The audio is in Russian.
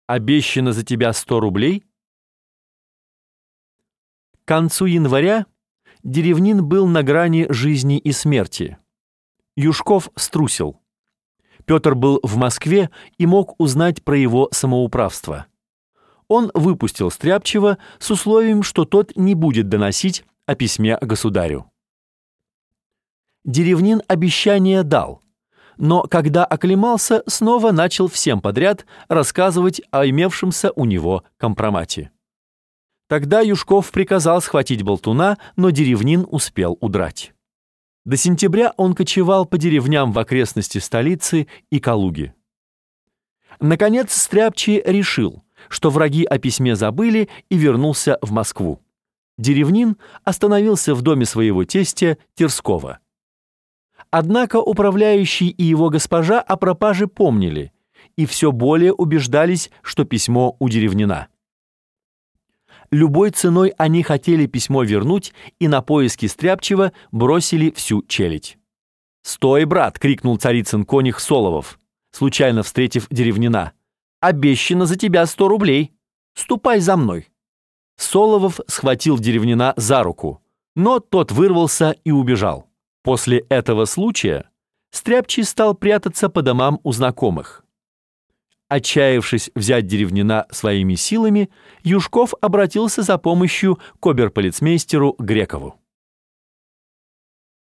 Обещано за тебя 100 рублей? К концу января Деревнин был на грани жизни и смерти. Юшков струсил. Петр был в Москве и мог узнать про его самоуправство. Он выпустил Стряпчего с условием, что тот не будет доносить о письме государю. Деревнин обещание дал, но когда оклемался, снова начал всем подряд рассказывать о имевшемся у него компромате. Тогда Юшков приказал схватить болтуна, но Деревнин успел удрать. До сентября он кочевал по деревням в окрестности столицы и Калуги. Наконец Стряпчий решил, что враги о письме забыли, и вернулся в Москву. Деревнин остановился в доме своего тестя Терского. Однако управляющий и его госпожа о пропаже помнили и все более убеждались, что письмо у Деревнина. Любой ценой они хотели письмо вернуть и на поиски Стряпчего бросили всю челядь. «Стой, брат!» — крикнул царицын конюх Соловов, случайно встретив Деревнина. «Обещано за тебя 100 рублей. Ступай за мной!» Соловов схватил Деревнина за руку, но тот вырвался и убежал. После этого случая Стряпчий стал прятаться по домам у знакомых. Отчаявшись взять Деревнина своими силами, Юшков обратился за помощью к оберполицмейстеру Грекову.